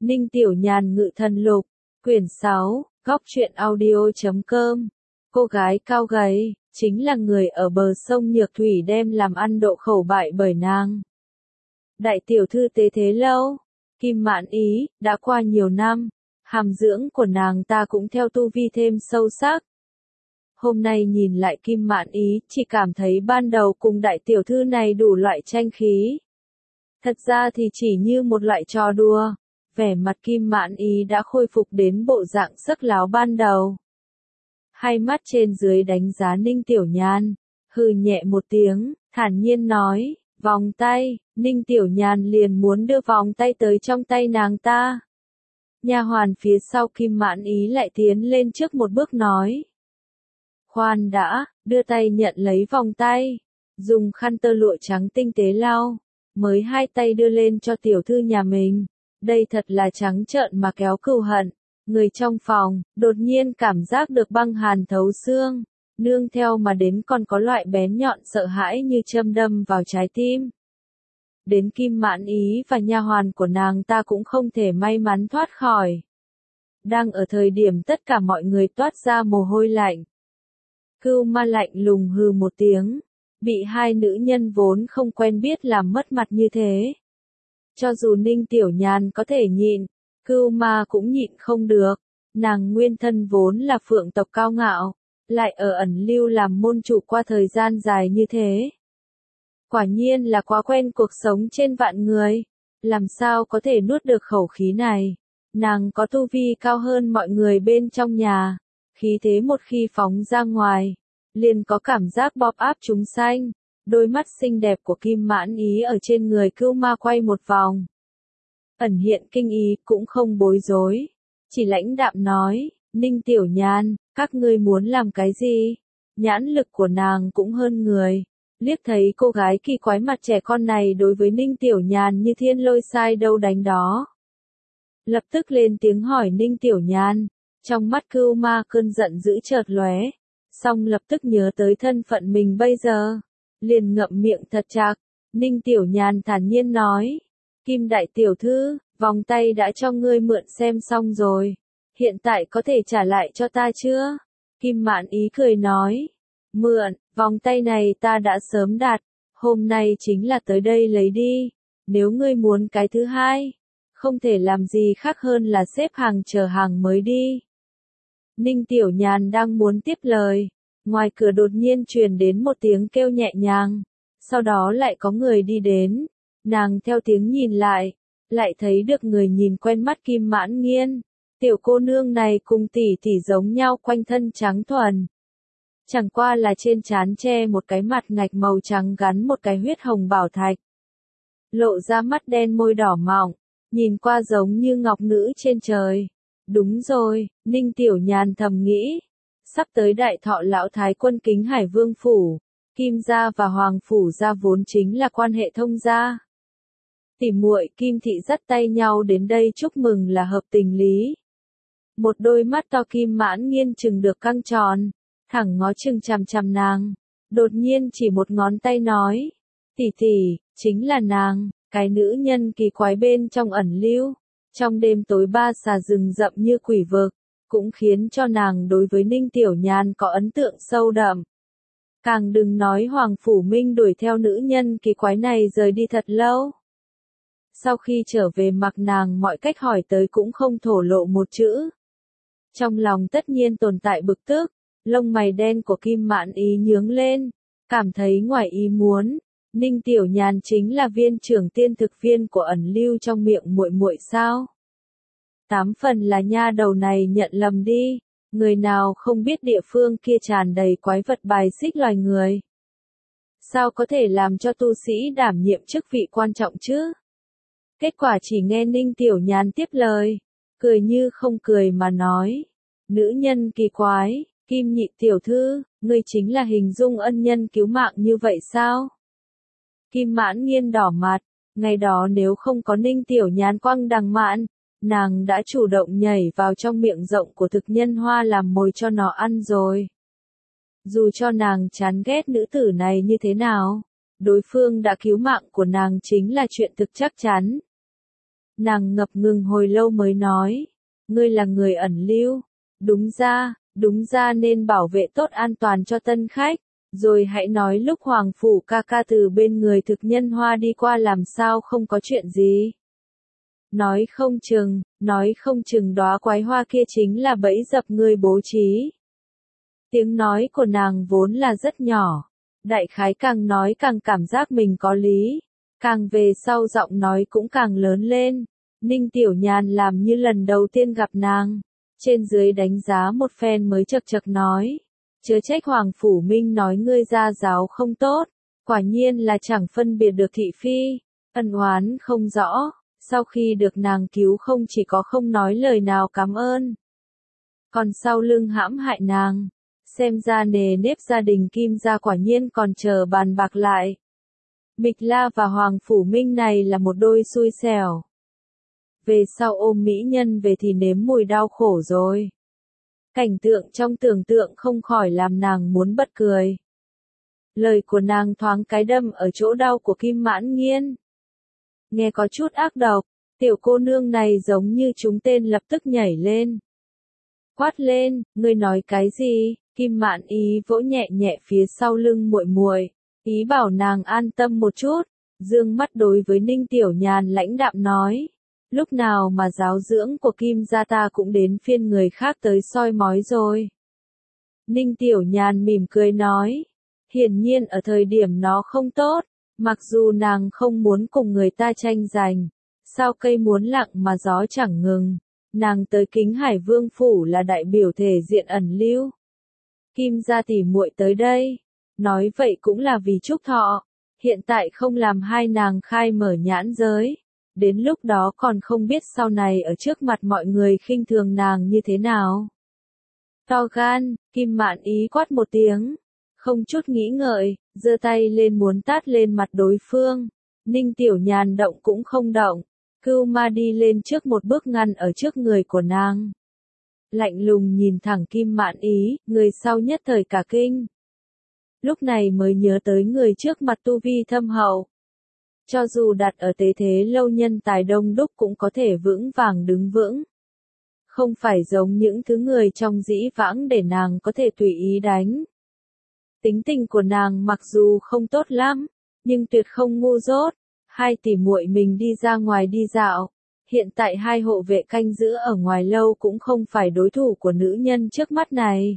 Ninh Tiểu Nhàn Ngự Thần Lục, quyển 6, góc truyện audio.com. Cô gái cao gầy, chính là người ở bờ sông Nhược Thủy đem làm ăn độ khẩu bại bởi nàng. Đại tiểu thư tế thế lâu, Kim Mạn Ý, đã qua nhiều năm, hàm dưỡng của nàng ta cũng theo tu vi thêm sâu sắc. Hôm nay nhìn lại Kim Mạn Ý, chỉ cảm thấy ban đầu cùng đại tiểu thư này đủ loại tranh khí. Thật ra thì chỉ như một loại trò đùa, vẻ mặt Kim Mạn Ý đã khôi phục đến bộ dạng sắc láo ban đầu. Hai mắt trên dưới đánh giá Ninh Tiểu Nhàn, hừ nhẹ một tiếng, thản nhiên nói, vòng tay. Ninh Tiểu Nhàn liền muốn đưa vòng tay tới trong tay nàng ta. Nha hoàn phía sau Kim Mạn Ý lại tiến lên trước một bước nói. Khoan đã, đưa tay nhận lấy vòng tay, dùng khăn tơ lụa trắng tinh tế lau, mới hai tay đưa lên cho tiểu thư nhà mình. Đây thật là trắng trợn mà kéo cừu hận. Người trong phòng, đột nhiên cảm giác được băng hàn thấu xương, nương theo mà đến còn có loại bén nhọn sợ hãi như châm đâm vào trái tim. Đến Kim Mạn Ý và nha hoàn của nàng ta cũng không thể may mắn thoát khỏi. Đang ở thời điểm tất cả mọi người toát ra mồ hôi lạnh. Cưu Ma lạnh lùng hừ một tiếng, bị hai nữ nhân vốn không quen biết làm mất mặt như thế. Cho dù Ninh Tiểu Nhàn có thể nhịn, Cưu Ma cũng nhịn không được, nàng nguyên thân vốn là phượng tộc cao ngạo, lại ở ẩn lưu làm môn chủ qua thời gian dài như thế. Quả nhiên là quá quen cuộc sống trên vạn người, làm sao có thể nuốt được khẩu khí này. Nàng có tu vi cao hơn mọi người bên trong nhà, khí thế một khi phóng ra ngoài, liền có cảm giác bóp áp chúng sanh. Đôi mắt xinh đẹp của Kim Mạn Ý ở trên người Cưu Ma quay một vòng. Ẩn hiện kinh ý cũng không bối rối, chỉ lãnh đạm nói, Ninh Tiểu Nhàn, các ngươi muốn làm cái gì? Nhãn lực của nàng cũng hơn người, liếc thấy cô gái kỳ quái mặt trẻ con này đối với Ninh Tiểu Nhàn như thiên lôi sai đâu đánh đó. Lập tức lên tiếng hỏi Ninh Tiểu Nhàn, trong mắt Cưu Ma cơn giận dữ chợt lóe, xong lập tức nhớ tới thân phận mình bây giờ, liền ngậm miệng thật chặt. Ninh Tiểu Nhàn thản nhiên nói, Kim đại tiểu thư, vòng tay đã cho ngươi mượn xem xong rồi, hiện tại có thể trả lại cho ta chưa? Kim Mạn Ý cười nói, mượn, vòng tay này ta đã sớm đặt, hôm nay chính là tới đây lấy đi, nếu ngươi muốn cái thứ hai, không thể làm gì khác hơn là xếp hàng chờ hàng mới đi. Ninh Tiểu Nhàn đang muốn tiếp lời, ngoài cửa đột nhiên truyền đến một tiếng kêu nhẹ nhàng, sau đó lại có người đi đến, nàng theo tiếng nhìn lại thấy được người nhìn quen mắt Kim Mãn Nghiên, tiểu cô nương này cùng tỷ tỷ giống nhau, quanh thân trắng thuần. Chẳng qua là trên trán che một cái mặt ngạch màu trắng gắn một cái huyết hồng bảo thạch. Lộ ra mắt đen môi đỏ mọng, nhìn qua giống như ngọc nữ trên trời. Đúng rồi, Ninh Tiểu Nhàn thầm nghĩ, sắp tới đại thọ lão thái quân Kính Hải Vương phủ, Kim gia và Hoàng phủ gia vốn chính là quan hệ thông gia. Tỉ muội Kim thị dắt tay nhau đến đây chúc mừng là hợp tình lý. Một đôi mắt to Kim Mãn Nghiên chừng được căng tròn, thẳng ngó chừng chằm chằm nàng, đột nhiên chỉ một ngón tay nói, tỷ tỷ, chính là nàng, cái nữ nhân kỳ quái bên trong ẩn lưu, trong đêm tối ba xà rừng rậm như quỷ vực, cũng khiến cho nàng đối với Ninh Tiểu Nhàn có ấn tượng sâu đậm. Càng đừng nói Hoàng Phủ Minh đuổi theo nữ nhân kỳ quái này rời đi thật lâu. Sau khi trở về mặc nàng mọi cách hỏi tới cũng không thổ lộ một chữ. Trong lòng tất nhiên tồn tại bực tức, lông mày đen của Kim Mạn Ý nhướng lên, cảm thấy ngoài ý muốn, Ninh Tiểu Nhàn chính là viên trưởng tiên thực viên của ẩn lưu trong miệng muội muội sao? 8 phần là nha đầu này nhận lầm đi, người nào không biết địa phương kia tràn đầy quái vật bài xích loài người. Sao có thể làm cho tu sĩ đảm nhiệm chức vị quan trọng chứ? Kết quả chỉ nghe Ninh Tiểu Nhàn tiếp lời, cười như không cười mà nói, nữ nhân kỳ quái, Kim nhị tiểu thư, ngươi chính là hình dung ân nhân cứu mạng như vậy sao? Kim Mãn Nghiên đỏ mặt, ngày đó nếu không có Ninh Tiểu Nhàn quăng đằng mạn, nàng đã chủ động nhảy vào trong miệng rộng của thực nhân hoa làm mồi cho nó ăn rồi. Dù cho nàng chán ghét nữ tử này như thế nào, đối phương đã cứu mạng của nàng chính là chuyện thực chắc chắn. Nàng ngập ngừng hồi lâu mới nói, ngươi là người ẩn lưu, đúng ra nên bảo vệ tốt an toàn cho tân khách, rồi hãy nói lúc Hoàng Phủ ca ca từ bên người thực nhân hoa đi qua làm sao không có chuyện gì. Nói không chừng đóa quái hoa kia chính là bẫy dập ngươi bố trí. Tiếng nói của nàng vốn là rất nhỏ, đại khái càng nói càng cảm giác mình có lý, càng về sau giọng nói cũng càng lớn lên. Ninh Tiểu Nhàn làm như lần đầu tiên gặp nàng, trên dưới đánh giá một phen mới chậc chậc nói, chớ trách Hoàng Phủ Minh nói ngươi gia giáo không tốt, quả nhiên là chẳng phân biệt được thị phi, ân oán không rõ, sau khi được nàng cứu không chỉ có không nói lời nào cảm ơn, còn sau lưng hãm hại nàng, xem ra nề nếp gia đình Kim gia quả nhiên còn chờ bàn bạc lại. Mịch La và Hoàng Phủ Minh này là một đôi xui xẻo. Về sau ôm mỹ nhân về thì nếm mùi đau khổ rồi. Cảnh tượng trong tưởng tượng không khỏi làm nàng muốn bật cười. Lời của nàng thoáng cái đâm ở chỗ đau của Kim Mãn Nghiên. Nghe có chút ác độc, tiểu cô nương này giống như trúng tên lập tức nhảy lên. Quát lên, ngươi nói cái gì? Kim Mạn Ý vỗ nhẹ nhẹ phía sau lưng muội muội, ý bảo nàng an tâm một chút, dương mắt đối với Ninh Tiểu Nhàn lãnh đạm nói. Lúc nào mà giáo dưỡng của Kim gia ta cũng đến phiên người khác tới soi mói rồi. Ninh Tiểu Nhàn mỉm cười nói, hiển nhiên ở thời điểm nó không tốt, mặc dù nàng không muốn cùng người ta tranh giành, sao cây muốn lặng mà gió chẳng ngừng, nàng tới Kính Hải Vương phủ là đại biểu thể diện ẩn lưu. Kim gia tỷ muội tới đây, nói vậy cũng là vì chúc thọ, hiện tại không làm hai nàng khai mở nhãn giới. Đến lúc đó còn không biết sau này ở trước mặt mọi người khinh thường nàng như thế nào. To gan, Kim Mạn Ý quát một tiếng, không chút nghĩ ngợi, giơ tay lên muốn tát lên mặt đối phương. Ninh Tiểu Nhàn động cũng không động, Cưu Ma đi lên trước một bước ngăn ở trước người của nàng. Lạnh lùng nhìn thẳng Kim Mạn Ý, người sau nhất thời cả kinh. Lúc này mới nhớ tới người trước mặt tu vi thâm hậu. Cho dù đặt ở tế thế lâu nhân tài đông đúc cũng có thể vững vàng đứng vững. Không phải giống những thứ người trong dĩ vãng để nàng có thể tùy ý đánh. Tính tình của nàng mặc dù không tốt lắm, nhưng tuyệt không ngu dốt. Hai tỷ muội mình đi ra ngoài đi dạo. Hiện tại hai hộ vệ canh giữ ở ngoài lâu cũng không phải đối thủ của nữ nhân trước mắt này.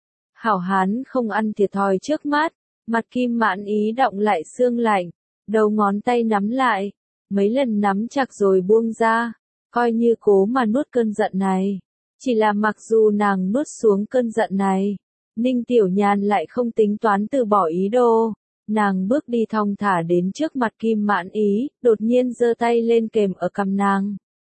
Hảo hán không ăn thiệt thòi trước mắt, mặt Kim Mạn Ý động lại xương lạnh. Đầu ngón tay nắm lại, mấy lần nắm chặt rồi buông ra, coi như cố mà nuốt cơn giận này. Chỉ là mặc dù nàng nuốt xuống cơn giận này, Ninh Tiểu Nhàn lại không tính toán từ bỏ ý đồ. Nàng bước đi thong thả đến trước mặt Kim Mạn Ý, đột nhiên giơ tay lên kềm ở cằm nàng.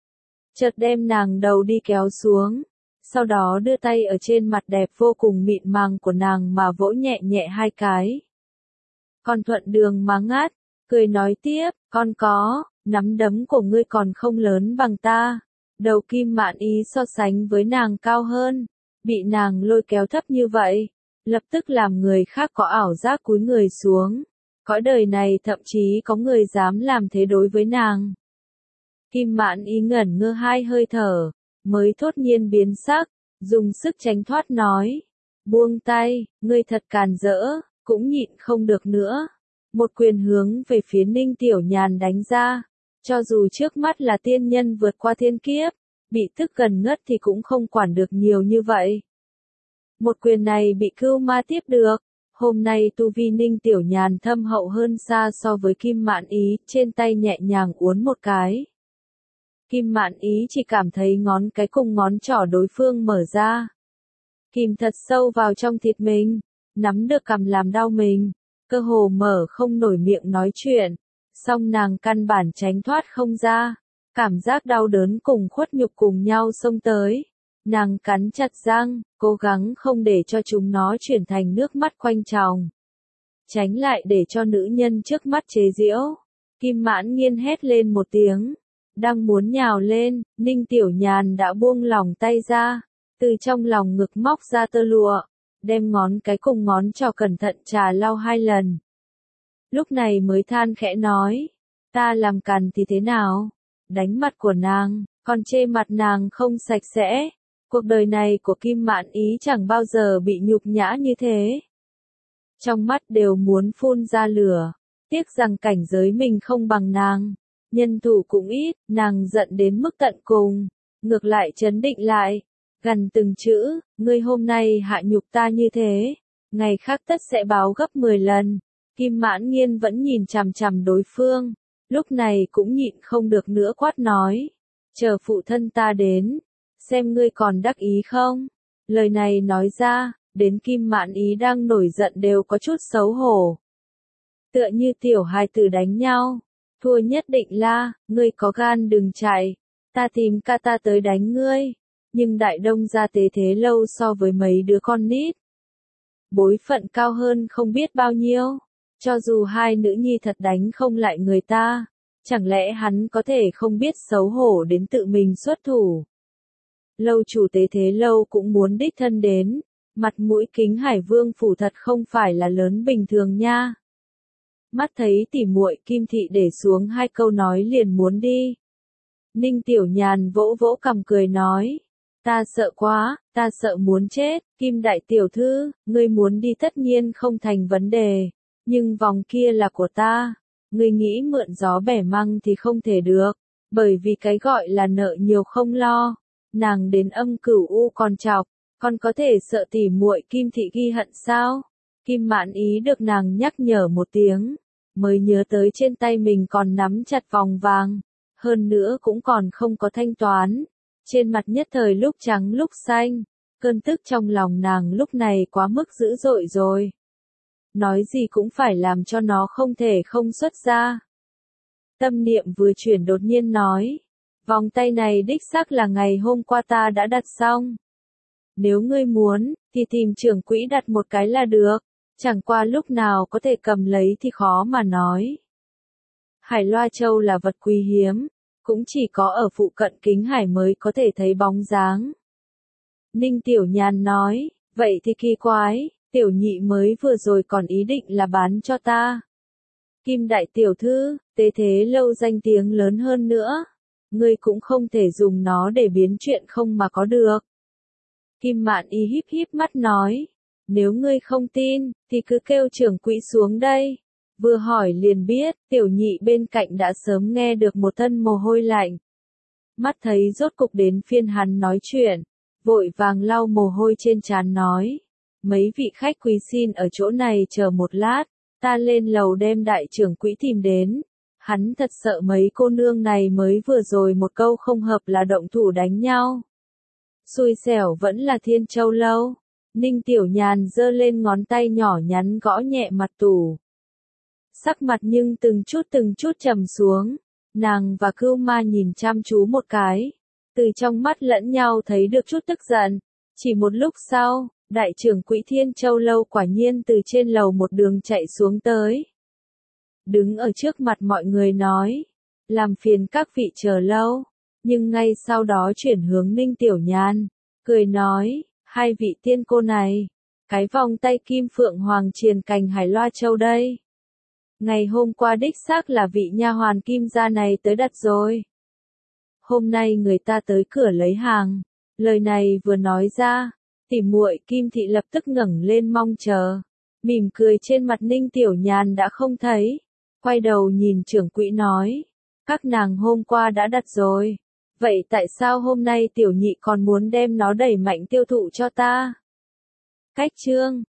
Chợt đem nàng đầu đi kéo xuống, sau đó đưa tay ở trên mặt đẹp vô cùng mịn màng của nàng mà vỗ nhẹ nhẹ hai cái. Còn thuận đường mà ngát. Cười nói tiếp, con có, nắm đấm của ngươi còn không lớn bằng ta. Đầu Kim Mạn Ý so sánh với nàng cao hơn, bị nàng lôi kéo thấp như vậy, lập tức làm người khác có ảo giác cúi người xuống. Cõi đời này thậm chí có người dám làm thế đối với nàng. Kim Mạn Ý ngẩn ngơ hai hơi thở, mới thốt nhiên biến sắc, dùng sức tránh thoát nói. Buông tay, ngươi thật càn rỡ, cũng nhịn không được nữa. Một quyền hướng về phía Ninh Tiểu Nhàn đánh ra, cho dù trước mắt là tiên nhân vượt qua thiên kiếp, bị tức gần ngất thì cũng không quản được nhiều như vậy. Một quyền này bị Cưu Ma tiếp được, hôm nay tu vi Ninh Tiểu Nhàn thâm hậu hơn xa so với Kim Mạn Ý, trên tay nhẹ nhàng uốn một cái. Kim Mạn Ý chỉ cảm thấy ngón cái cùng ngón trỏ đối phương mở ra. Kìm thật sâu vào trong thịt mình, nắm được cằm làm đau mình. Cơ hồ mở không nổi miệng nói chuyện, song nàng căn bản tránh thoát không ra, cảm giác đau đớn cùng khuất nhục cùng nhau xông tới, nàng cắn chặt răng, cố gắng không để cho chúng nó chuyển thành nước mắt quanh tròng, tránh lại để cho nữ nhân trước mắt chế giễu. Kim Mãn Nghiên hét lên một tiếng, đang muốn nhào lên, Ninh Tiểu Nhàn đã buông lỏng tay ra, từ trong lòng ngực móc ra tơ lụa. Đem ngón cái cùng ngón trỏ cẩn thận trà lau hai lần. Lúc này mới than khẽ nói, ta làm càn thì thế nào? đánh mặt của nàng, còn chê mặt nàng không sạch sẽ. Cuộc đời này của Kim Mạn Ý chẳng bao giờ bị nhục nhã như thế. Trong mắt đều muốn phun ra lửa, tiếc rằng cảnh giới mình không bằng nàng, nhân thủ cũng ít, nàng giận đến mức tận cùng, ngược lại trấn định lại, gần từng chữ, ngươi hôm nay hạ nhục ta như thế, ngày khác tất sẽ báo gấp 10 lần. Kim Mãn Nghiên vẫn nhìn chằm chằm đối phương, lúc này cũng nhịn không được nữa quát nói, chờ phụ thân ta đến, xem ngươi còn đắc ý không. Lời này nói ra, đến Kim Mạn Ý đang nổi giận đều có chút xấu hổ. Tựa như tiểu hài tử đánh nhau, thua nhất định là, ngươi có gan đừng chạy, ta tìm ca ta tới đánh ngươi. Nhưng Đại Đông gia Tế Thế Lâu so với mấy đứa con nít, bối phận cao hơn không biết bao nhiêu, cho dù hai nữ nhi thật đánh không lại người ta, chẳng lẽ hắn có thể không biết xấu hổ đến tự mình xuất thủ. Lâu chủ Tế Thế Lâu cũng muốn đích thân đến, mặt mũi Kính Hải Vương phủ thật không phải là lớn bình thường nha. Mắt thấy tỉ muội Kim Thị để xuống hai câu nói liền muốn đi. Ninh Tiểu Nhàn vỗ vỗ cằm cười nói, ta sợ quá, ta sợ muốn chết, Kim Đại Tiểu Thư, ngươi muốn đi tất nhiên không thành vấn đề, nhưng vòng kia là của ta, ngươi nghĩ mượn gió bẻ măng thì không thể được, bởi vì cái gọi là nợ nhiều không lo, nàng đến Âm Cửu U còn chọc, còn có thể sợ tỉ muội Kim Thị ghi hận sao? Kim Mạn Ý được nàng nhắc nhở một tiếng, mới nhớ tới trên tay mình còn nắm chặt vòng vàng, hơn nữa cũng còn không có thanh toán. Trên mặt nhất thời lúc trắng lúc xanh, cơn tức trong lòng nàng lúc này quá mức dữ dội rồi. Nói gì cũng phải làm cho nó không thể không xuất ra. Tâm niệm vừa chuyển đột nhiên nói, vòng tay này đích xác là ngày hôm qua ta đã đặt xong. Nếu ngươi muốn, thì tìm trưởng quỹ đặt một cái là được, chẳng qua lúc nào có thể cầm lấy thì khó mà nói. Hải Loa Châu là vật quý hiếm, cũng chỉ có ở phụ cận Kính Hải mới có thể thấy bóng dáng. Ninh Tiểu Nhàn nói, vậy thì kỳ quái, tiểu nhị mới vừa rồi còn ý định là bán cho ta. Kim Đại Tiểu Thư, Tế Thế Lâu danh tiếng lớn hơn nữa, ngươi cũng không thể dùng nó để biến chuyện không mà có được. Kim Mạn Ý híp híp mắt nói, nếu ngươi không tin, thì cứ kêu trưởng quỹ xuống đây. Vừa hỏi liền biết, tiểu nhị bên cạnh đã sớm nghe được một thân mồ hôi lạnh. Mắt thấy rốt cục đến phiên hắn nói chuyện, vội vàng lau mồ hôi trên trán nói, mấy vị khách quý xin ở chỗ này chờ một lát, ta lên lầu đem đại trưởng quỹ tìm đến. Hắn thật sợ mấy cô nương này mới vừa rồi một câu không hợp là động thủ đánh nhau. Xui xẻo vẫn là Thiên Châu Lâu. Ninh Tiểu Nhàn giơ lên ngón tay nhỏ nhắn gõ nhẹ mặt tủ. Sắc mặt nhưng từng chút trầm xuống, nàng và Cưu Ma nhìn chăm chú một cái, từ trong mắt lẫn nhau thấy được chút tức giận. Chỉ một lúc sau, đại trưởng quỹ Thiên Châu Lâu quả nhiên từ trên lầu một đường chạy xuống tới. Đứng ở trước mặt mọi người nói, làm phiền các vị chờ lâu, nhưng ngay sau đó chuyển hướng Ninh Tiểu Nhàn, cười nói, hai vị tiên cô này, cái vòng tay kim phượng hoàng triền cành Hải Loa Châu đây. Ngày hôm qua đích xác là vị nha hoàn Kim gia này tới đặt rồi. Hôm nay người ta tới cửa lấy hàng. Lời này vừa nói ra, tỉ muội Kim Thị lập tức ngẩng lên mong chờ. Mỉm cười trên mặt Ninh Tiểu Nhàn đã không thấy. Quay đầu nhìn trưởng quỹ nói, các nàng hôm qua đã đặt rồi. Vậy tại sao hôm nay tiểu nhị còn muốn đem nó đẩy mạnh tiêu thụ cho ta? Cách chương